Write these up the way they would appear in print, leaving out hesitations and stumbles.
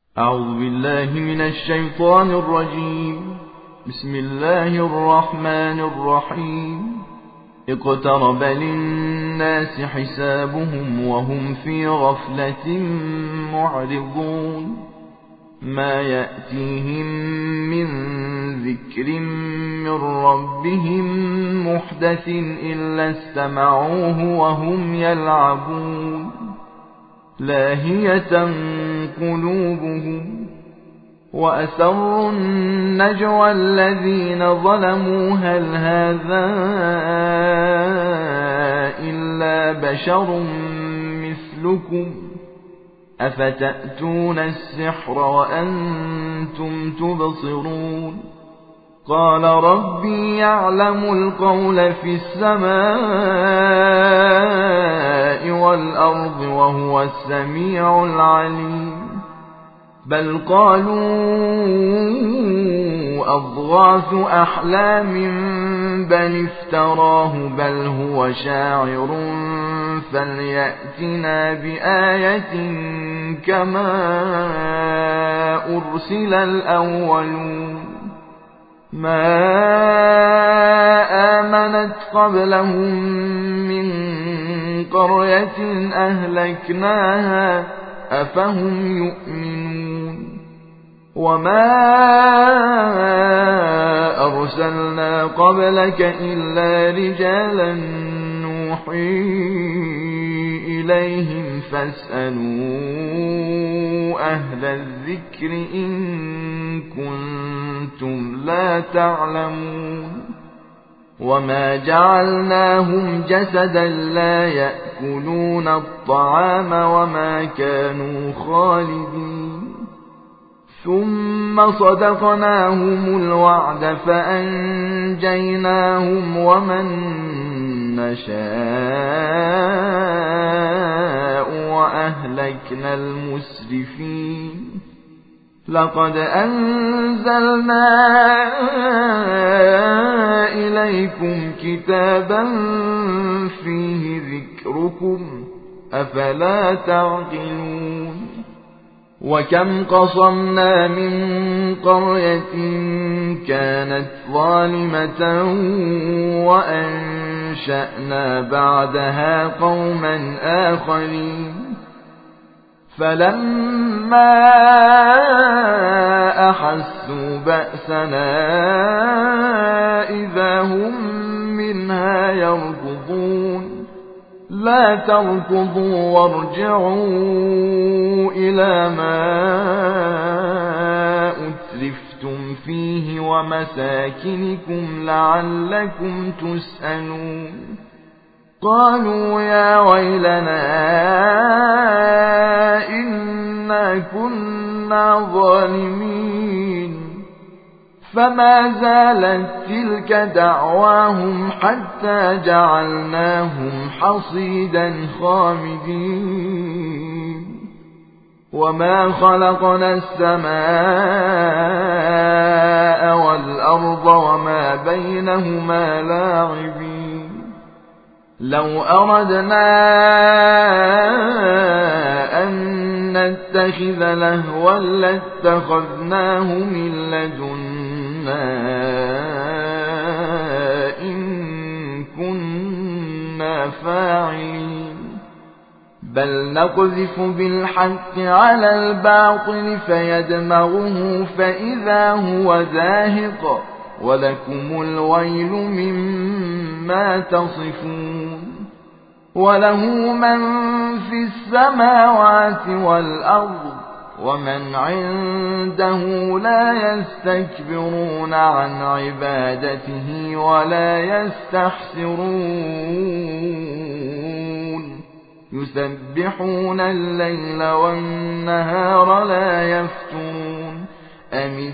أعوذ بالله من الشيطان الرجيم. بسم الله الرحمن الرحيم. اقترب للناس حسابهم وهم في غفلة معرضون. ما يأتيهم من ذكر من ربهم محدث إلا استمعوه وهم يلعبون. لاهية قلوبهم وأسروا النجوى الذين ظلموا هل هذا إلا بشر مثلكم أفتأتون السحر وأنتم تبصرون. قال ربي يعلم القول في السماء والأرض وهو السميع العليم. بل قالوا أضغاث أحلام بل افتراه بل هو شاعر فليأتنا بآية كما أرسل الأولون. ما آمنت قبلهم من قرية أهلكناها أفهم يؤمنون. وما أرسلنا قبلك إلا رجالا نوحي إليهم فاسألوا أهل الذكر إن كنتم لا تعلمون. وما جعلناهم جسدا لا يأكلون الطعام وما كانوا خالدين. ثم صدقناهم الوعد فأنجيناهم ومن نشاء وأهلكنا المسرفين. لقد أنزلنا إليكم كتابا فيه ذكركم أفلا تعقلون. وكم قصمنا من قرية كانت ظالمة وأنشأنا بعدها قوما آخرين. فلما أحسوا بأسنا إذا هم منها يركضون. لا تركضوا وارجعوا إلى ما أترفتم فيه ومساكنكم لعلكم تسألون. قالوا يا ويلنا إنا كنا ظالمين. فما زالت تلك دعواهم حتى جعلناهم حصيدا خامدين. وما خلقنا السماء والأرض وما بينهما لاعبين. لو أردنا أن نتخذ لهوا لاتخذناه من لدنا إن كنا فاعلين. بل نقذف بالحق على الباطل فيدمغه فإذا هو زاهق ولكم الويل مما تصفون. وله من في السماوات والأرض ومن عنده لا يستكبرون عن عبادته ولا يستحسرون. يسبحون الليل والنهار لا يفترون. أم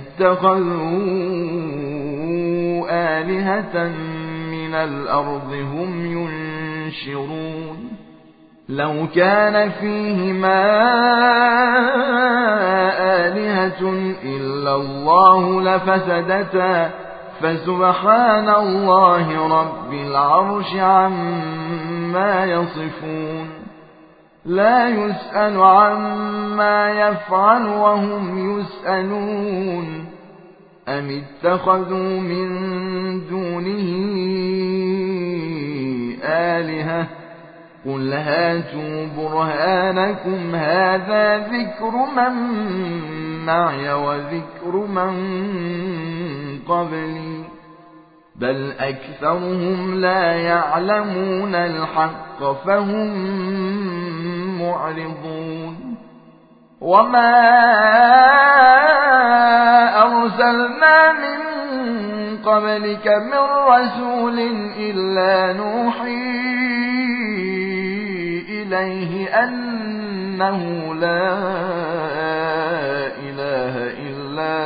اتخذوا آلهة من الأرض هم ينشرون. لو كان فيهما آلهة إلا الله لفسدتا فسبحان الله رب العرش عما يصفون. لا يسأل عما يفعل وهم يسألون أم اتخذوا من دونه آلهة قل هاتوا برهانكم هذا ذكر من معي وذكر من قبلي بل أكثرهم لا يعلمون الحق فهم معرضون وما أرسلنا من قبلك من رسول إلا نوحي إليه أنه لا إله إلا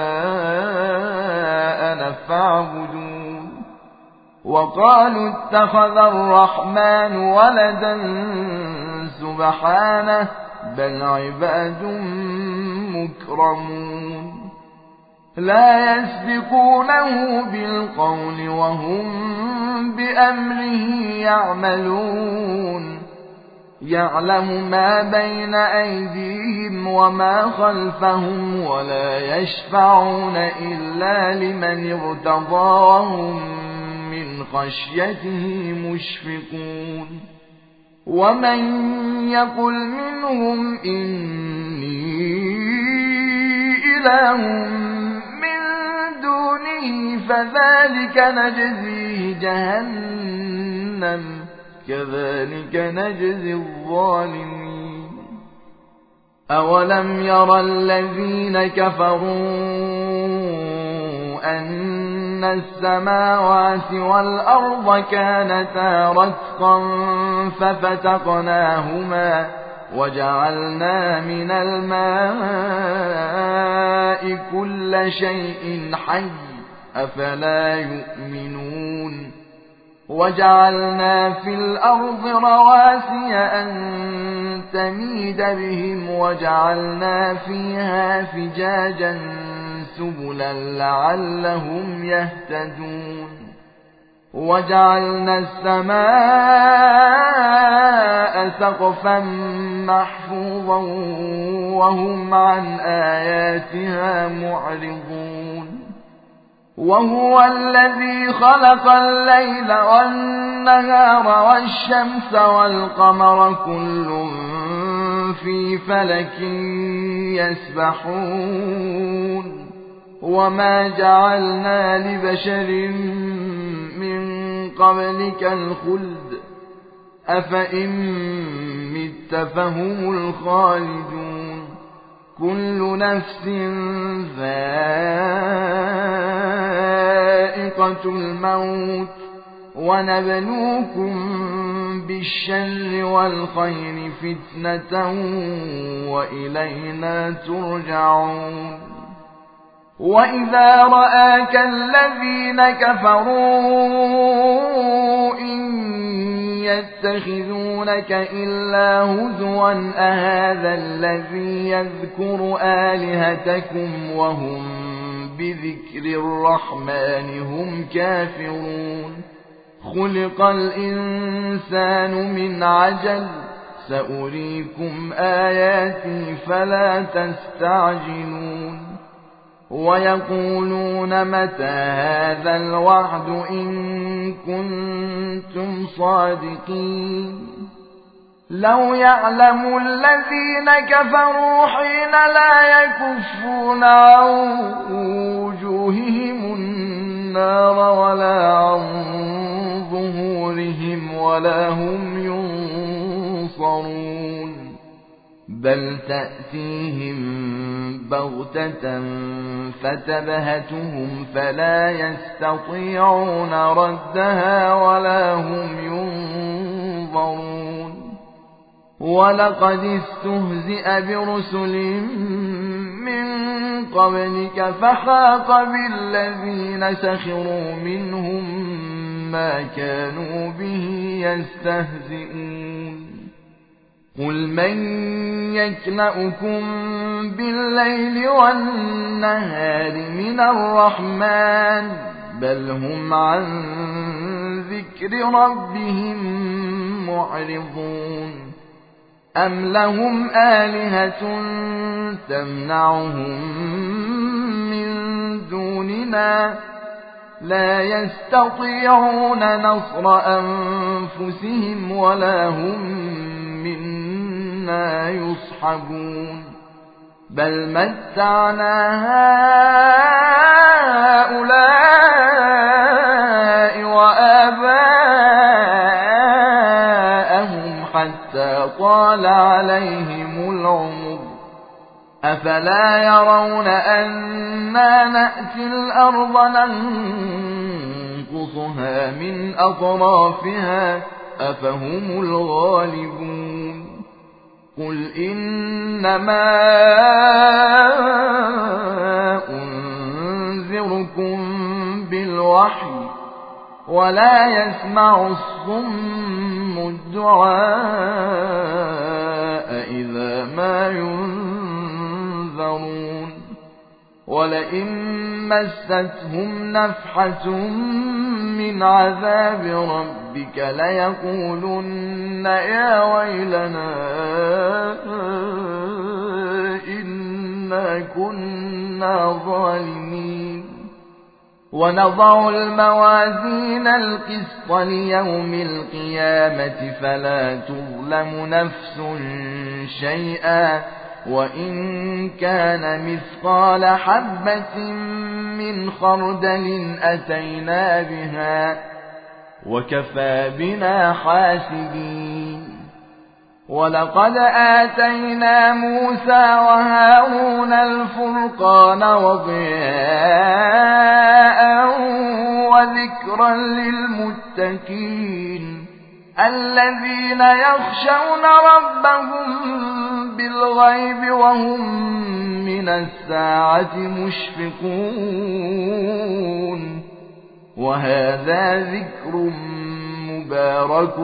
أنا فاعبدون وقالوا اتخذ الرحمن ولدا سبحانه بل عباد مكرمون لا يسبقونه بالقول وهم بأمره يعملون يعلم ما بين أيديهم وما خلفهم ولا يشفعون إلا لمن ارتضى وهم من خشيته مشفقون ومن يقل منهم إني إله من دونه فذلك نجزيه جهنم كذلك نجزي الظالمين أولم يرى الذين كفروا أن السماوات والأرض كانتا رتقا ففتقناهما وجعلنا من الماء كل شيء حي أفلا يؤمنون وجعلنا في الأرض رواسي أن تميد بهم وجعلنا فيها فجاجا سبلا لعلهم يهتدون وجعلنا السماء سقفا محفوظا وهم عن آياتها معرضون وهو الذي خلق الليل والنهار والشمس والقمر كل في فلك يسبحون وما جعلنا لبشر من قبلك الخلد أفإن مت فهم الخالدون كل نفس ذائقة الموت ونبلوكم بالشر والخير فتنة وإلينا ترجعون وإذا رآك الذين كفروا إن يتخذونك إلا هزوا أهذا الذي يذكر آلهتكم وهم بذكر الرحمن هم كافرون خلق الإنسان من عجل سأريكم آياتي فلا تستعجلون ويقولون متى هذا الوعد إن كنتم صادقين لو يعلم الذين كفروا حين لا يكفون عن وجوههم النار ولا عن ظهورهم ولا هم ينصرون بل تأتيهم بغتة فتبهتهم فلا يستطيعون ردها ولا هم ينظرون ولقد استهزئ برسل من قبلك فحاق بالذين سخروا منهم ما كانوا به يستهزئون قل من يكلؤكم بالليل والنهار من الرحمن بل هم عن ذكر ربهم معرضون أم لهم آلهة تمنعهم من دوننا لا يستطيعون نصر أنفسهم ولا هم منا يصحبون بل متعنا هؤلاء وآباءهم حتى طال عليهم العمر أفلا يرون أنا نأتي الأرض ننقصها من أطرافها أفهم الغالبون قل إنما أنذركم بالوحي ولا يسمع الصم الدعاء إذا ما ينذرون ولئن مستهم نفحة من عذاب ربك ليقولن يا ويلنا إنا كنا ظالمين ونضع الموازين القسط ليوم القيامة فلا تظلم نفس شيئا وإن كان مثقال حبة من خردل أتينا بها وكفى بنا حاسبين ولقد آتينا موسى وهارون الفرقان وضياء وذكرا للمتقين الذين يخشون ربهم بالغيب وهم من الساعة مشفقون وهذا ذكر مبارك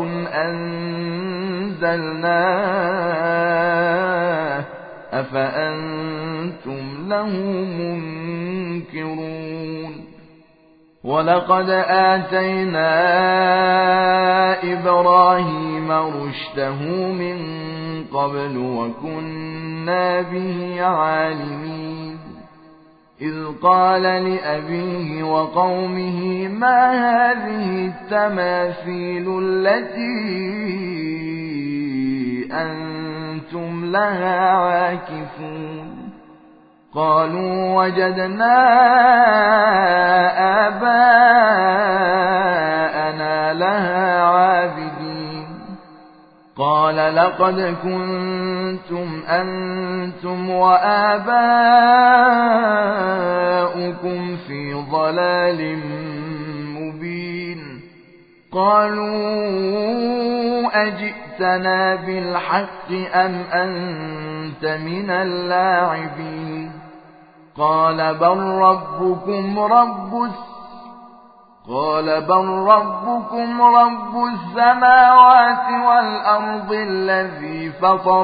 أنزلناه أفأنتم له منكرون ولقد آتينا إبراهيم رشده من قبل وكنا به عالمين إذ قال لأبيه وقومه ما هذه التماثيل التي أنتم لها عاكفون قالوا وجدنا آباءنا لها عابدين قال لقد كنتم أنتم وآباؤكم في ضلال مبين قالوا أجئتنا بالحق أم أنت من اللاعبين قال بل ربكم رب السماوات والأرض الذي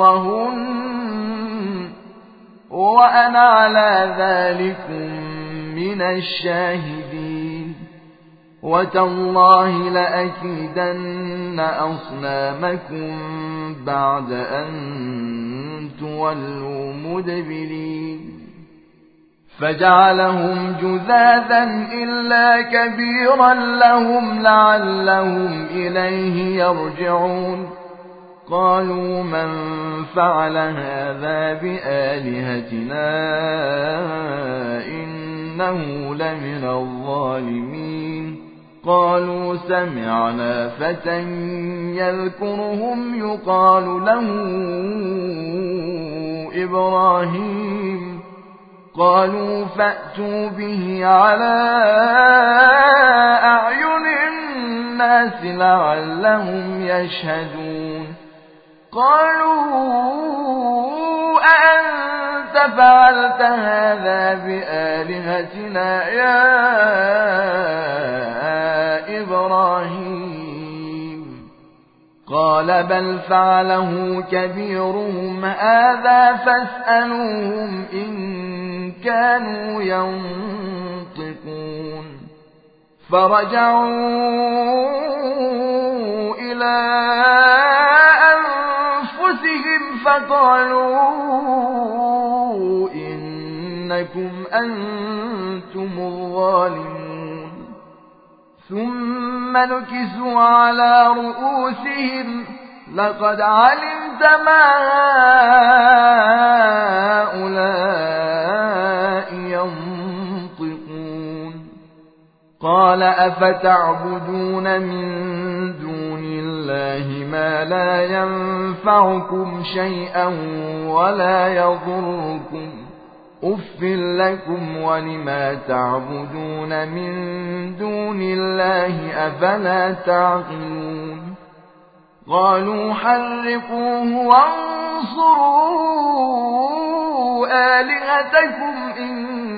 فطرهن وأنا على ذلك من الشاهدين وتالله لأكيدن أصنامكم بعد أن تولوا مدبرين فجعلهم جذاذا إلا كبيرا لهم لعلهم إليه يرجعون قالوا من فعل هذا بآلهتنا إنه لمن الظالمين قالوا سمعنا فتى يذكرهم يقال له إبراهيم قالوا فأتوا به على أعين الناس لعلهم يشهدون قالوا أأنت فعلت هذا بآلهتنا يا إبراهيم قال بل فعله كبيرهم هذا فاسألوهم إن كانوا ينطقون فرجعوا إلى أنفسهم فقالوا إنكم أنتم الظالمون ثم نكسوا على رؤوسهم لقد علمت ما هؤلاء ينطقون قال أفتعبدون من دون الله ما لا ينفعكم شيئا ولا يضركم أف لكم ولما تعبدون من دون الله أفلا تعقلون قالوا حرقوه وانصروا آلهتكم إن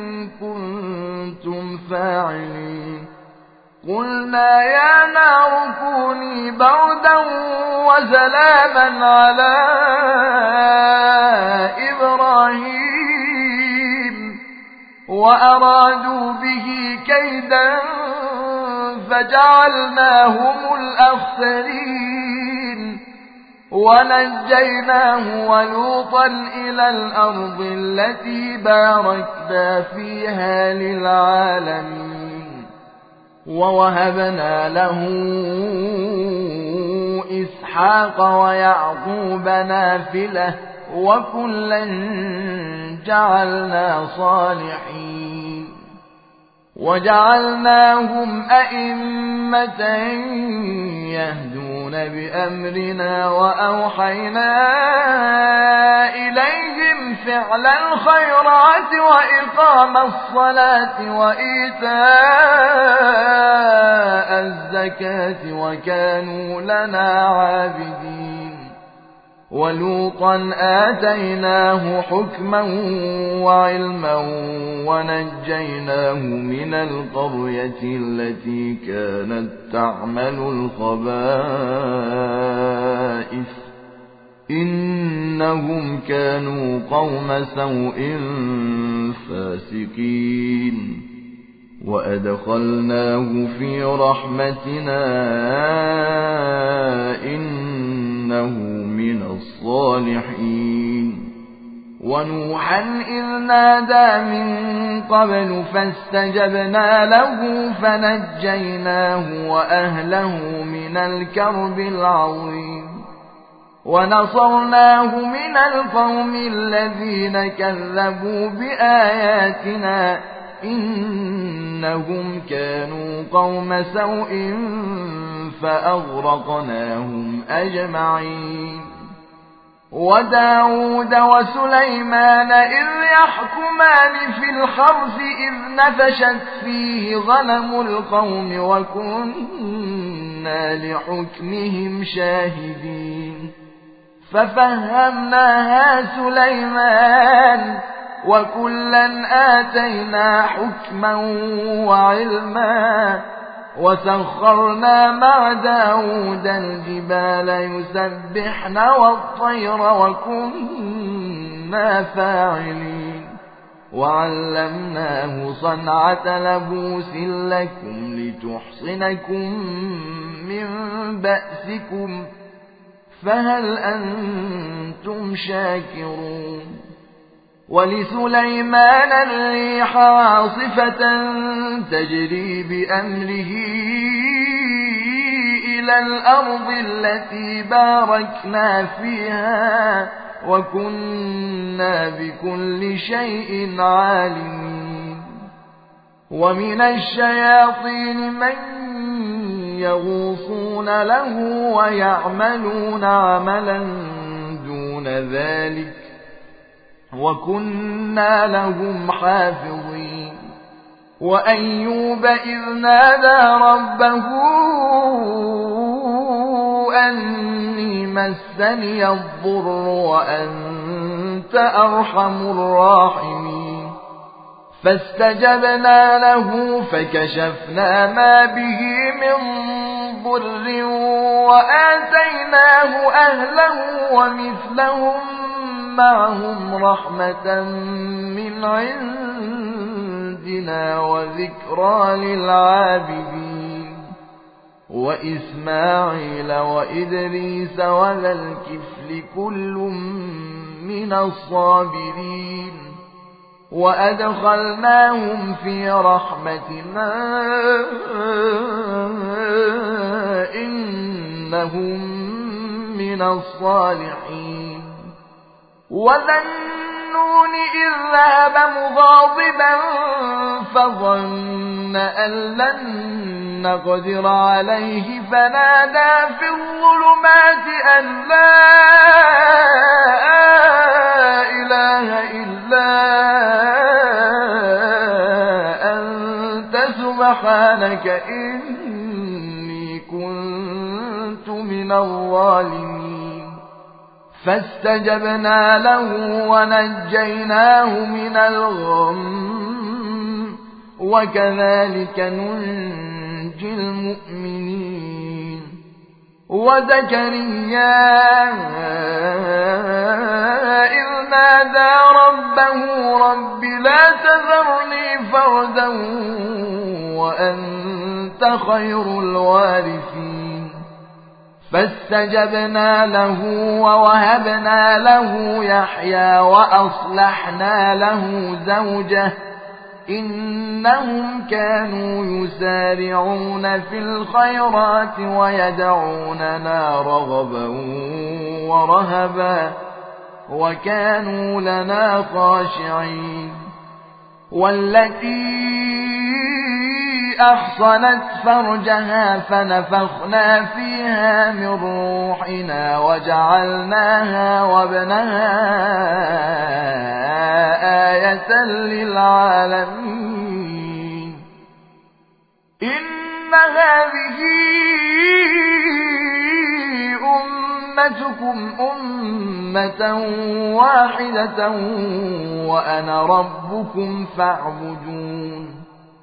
كنتم فاعلين قلنا يا نار كوني بردا وسلاما على إبراهيم وأرادوا به كيدا فجعلناهم الأخسرين ونجيناه ولوطا إلى الأرض التي باركنا فيها للعالمين ووهبنا له إسحاق ويعقوب نافلة وكلا جعلنا صالحين وجعلناهم أئمة يهدون بأمرنا وأوحينا إليهم فعل الخيرات وإقام الصلاة وإيتاء الزكاة وكانوا لنا عابدين ولوطا آتيناه حكما وعلما ونجيناه من القرية التي كانت تعمل الخبائث إنهم كانوا قوم سوء فاسقين وأدخلناه في رحمتنا إنه من الصالحين ونوحا إذ نادى من قبل فاستجبنا له فنجيناه وأهله من الكرب العظيم ونصرناه من القوم الذين كذبوا بآياتنا إنهم كانوا قوم سوء فأغرقناهم أجمعين وداود وسليمان إذ يحكمان في الحرث إذ نفشت فيه غنم القوم وكنا لحكمهم شاهدين ففهمناها سليمان وكلا آتينا حكما وعلما وسخرنا مع داود الجبال يسبحن والطير وكنا فاعلين وعلمناه صنعة لبوس لكم لتحصنكم من بأسكم فهل أنتم شاكرون ولسليمان الريح عاصفة تجري بأمره إلى الأرض التي باركنا فيها وكنا بكل شيء عالمين ومن الشياطين من يغوصون له ويعملون عملا دون ذلك وكنا لهم حافظين وأيوب إذ نادى ربه أني مسني الضر وأنت أرحم الراحمين فاستجبنا له فكشفنا ما به من ضر وآتيناه أهله ومثلهم معهم رحمة من عندنا وذكرى للعابدين وإسماعيل وإدريس وذا الكفل كل من الصابرين وأدخلناهم في رحمتنا إنهم من الصالحين وذا النون إذ ذهب مغاضبا فظن أن لن نقدر عليه فنادى في الظلمات أن لا إله إلا أنت سبحانك إني كنت من الظالمين فاستجبنا له ونجيناه من الغم وكذلك ننجي المؤمنين وزكريا إذ نادى ربه رب لا تذرني فردا وأنت خير الوارثين فاستجبنا له ووهبنا له يحيى وأصلحنا له زوجه إنهم كانوا يسارعون في الخيرات ويدعوننا رغبا ورهبا وكانوا لنا خاشعين والتي أحصنت فرجها فنفخنا فيها من روحنا وجعلناها وابنها آية للعالمين إن هذه أمتكم أمة واحدة وأنا ربكم فاعبدون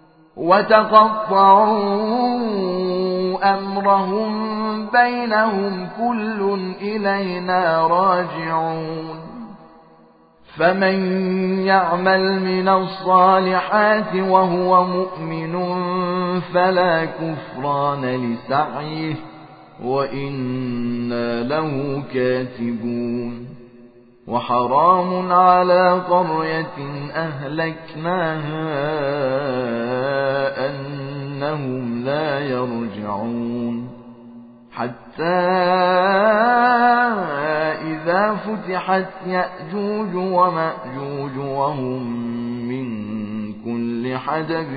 وتقطعوا أمرهم بينهم كل إلينا راجعون فمن يعمل من الصالحات وهو مؤمن فلا كفران لسعيه وإنا له كاتبون وحرام على قرية أهلكناها أنهم لا يرجعون حتى إذا فتحت يأجوج ومأجوج وهم من كل حدب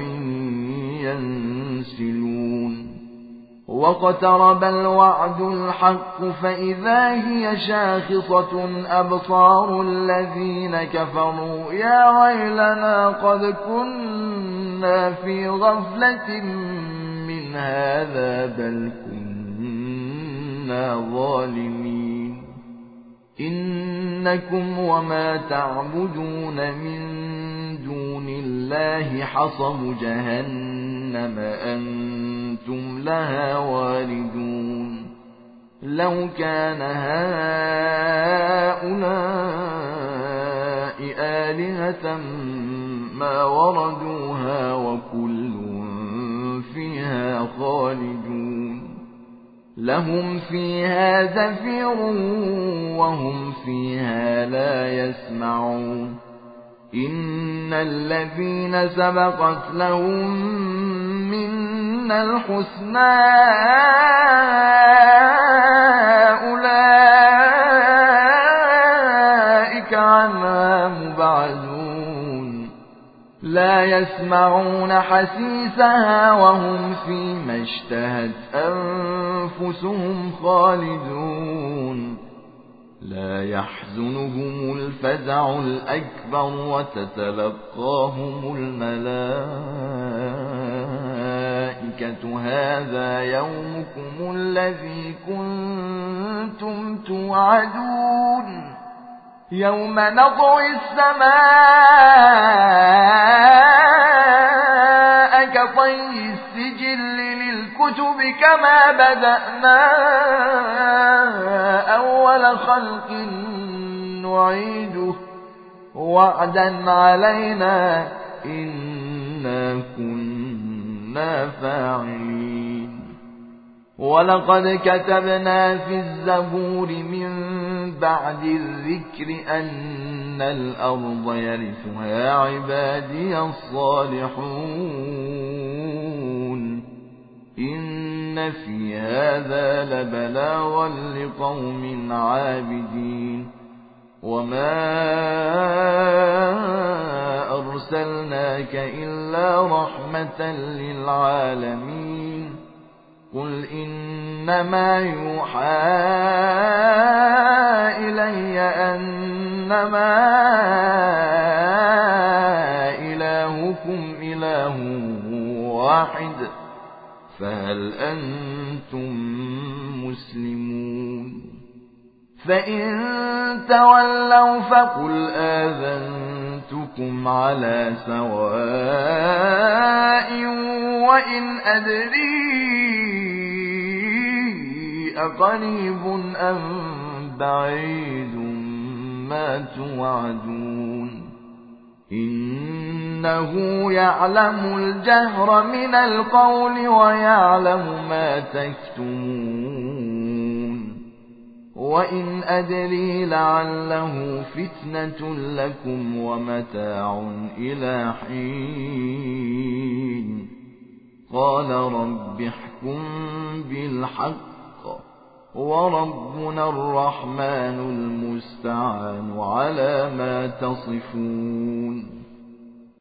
ينسلون واقترب الوعد الحق فإذا هي شاخصة أبصار الذين كفروا يا ويلنا قد كنا في غفلة من هذا بل كنا ظالمين إنكم وما تعبدون من دون الله حصب جهنم أنتم لها واردون لو كان هؤلاء آلهة ما وردوها وكل فيها خالدون لهم فيها زفير وهم فيها لا يسمعون إن الذين سبقت لهم منا الحسنى أولئك عنها مبعدون لا يسمعون حسيسها وهم فيما اشتهت أنفسهم خالدون لا يحزنهم الفزع الأكبر وتتلقاهم الملائكة هذا يومكم الذي كنتم توعدون يوم نطوي السماء كطي السجل للكتب كما بدأنا أول خلق نعيده وعدا علينا إنا كنا فاعلين ولقد كتبنا في الزبور من بعد الذكر أن الأرض يرثها عبادي الصالحون إن في هذا لبلاغا لقوم عابدين وما أرسلناك إلا رحمة للعالمين قل إنما يوحى إلي أنما إلهكم إله واحد فهل أنتم مسلمون فإن تولوا فقل آذنتكم على سواء وإن أدري أقريب أم بعيد ما توعدون إنه يعلم الجهر من القول ويعلم ما تكتمون وإن أدري لعله فتنة لكم ومتاع إلى حين قال رب احكم بالحق وربنا الرحمن المستعان على ما تصفون